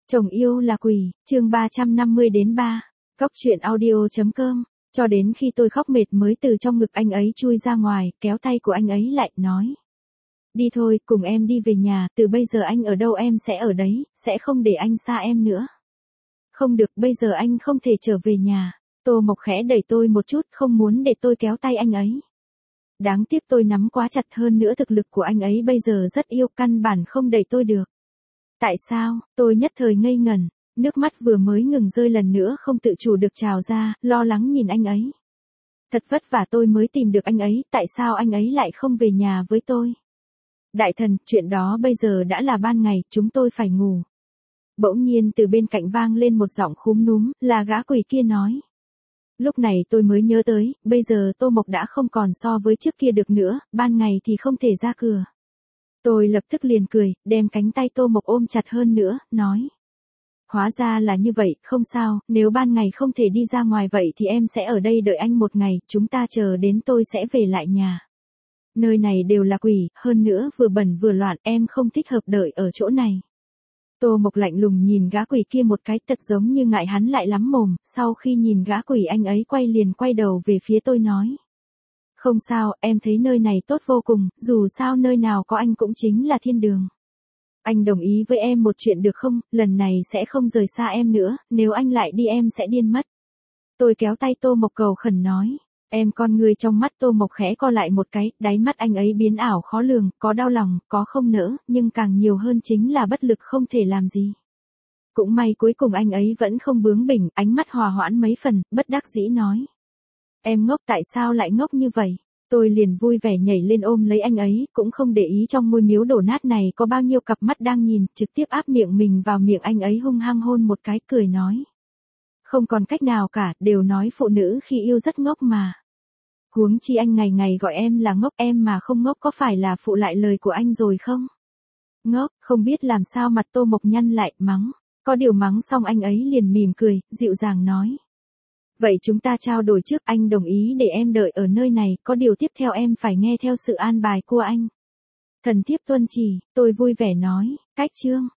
Chồng yêu là quỷ, chương 350-3, Góc truyện audio.com, cho đến khi tôi khóc mệt mới từ trong ngực anh ấy chui ra ngoài, kéo tay của anh ấy lại, nói. Đi thôi, cùng em đi về nhà, từ bây giờ anh ở đâu em sẽ ở đấy, sẽ không để anh xa em nữa. Không được, bây giờ anh không thể trở về nhà. Tô Mộc khẽ đẩy tôi một chút, không muốn để tôi kéo tay anh ấy. Đáng tiếc tôi nắm quá chặt, hơn nữa thực lực của anh ấy bây giờ rất yêu, căn bản không đẩy tôi được. Tại sao? Tôi nhất thời ngây ngẩn, nước mắt vừa mới ngừng rơi lần nữa không tự chủ được trào ra, lo lắng nhìn anh ấy. Thật vất vả tôi mới tìm được anh ấy, tại sao anh ấy lại không về nhà với tôi? Đại thần, chuyện đó bây giờ đã là ban ngày, chúng tôi phải ngủ. Bỗng nhiên từ bên cạnh vang lên một giọng khúm núm, là gã quỷ kia nói. Lúc này tôi mới nhớ tới, bây giờ Tô Mộc đã không còn so với trước kia được nữa, ban ngày thì không thể ra cửa. Tôi lập tức liền cười, đem cánh tay Tô Mộc ôm chặt hơn nữa, nói. Hóa ra là như vậy, không sao, nếu ban ngày không thể đi ra ngoài vậy thì em sẽ ở đây đợi anh một ngày, chúng ta chờ đến tôi sẽ về lại nhà. Nơi này đều là quỷ, hơn nữa vừa bẩn vừa loạn, em không thích hợp đợi ở chỗ này. Tô Mộc lạnh lùng nhìn gã quỷ kia một cái, thật giống như ngại hắn lại lắm mồm, sau khi nhìn gã quỷ anh ấy liền quay đầu về phía tôi nói. Không sao, em thấy nơi này tốt vô cùng, dù sao nơi nào có anh cũng chính là thiên đường. Anh đồng ý với em một chuyện được không, lần này sẽ không rời xa em nữa, nếu anh lại đi em sẽ điên mất. Tôi kéo tay Tô Mộc cầu khẩn nói. Em, con người trong mắt Tô Mộc khẽ co lại một cái, đáy mắt anh ấy biến ảo khó lường, có đau lòng, có không nỡ, nhưng càng nhiều hơn chính là bất lực không thể làm gì. Cũng may cuối cùng anh ấy vẫn không bướng bỉnh, ánh mắt hòa hoãn mấy phần, bất đắc dĩ nói. Em ngốc, tại sao lại ngốc như vậy? Tôi liền vui vẻ nhảy lên ôm lấy anh ấy, cũng không để ý trong ngôi miếu đổ nát này có bao nhiêu cặp mắt đang nhìn, trực tiếp áp miệng mình vào miệng anh ấy hung hăng hôn một cái, cười nói. Không còn cách nào cả, đều nói phụ nữ khi yêu rất ngốc mà. Huống chi anh ngày ngày gọi em là ngốc, em mà không ngốc có phải là phụ lại lời của anh rồi không? Ngốc, không biết làm sao mặt Tô Mộc nhăn lại, mắng. Có điều mắng xong anh ấy liền mỉm cười, dịu dàng nói. Vậy chúng ta trao đổi trước, anh đồng ý để em đợi ở nơi này, có điều tiếp theo em phải nghe theo sự an bài của anh. Thần thiếp tuân chỉ, tôi vui vẻ nói, cách chương.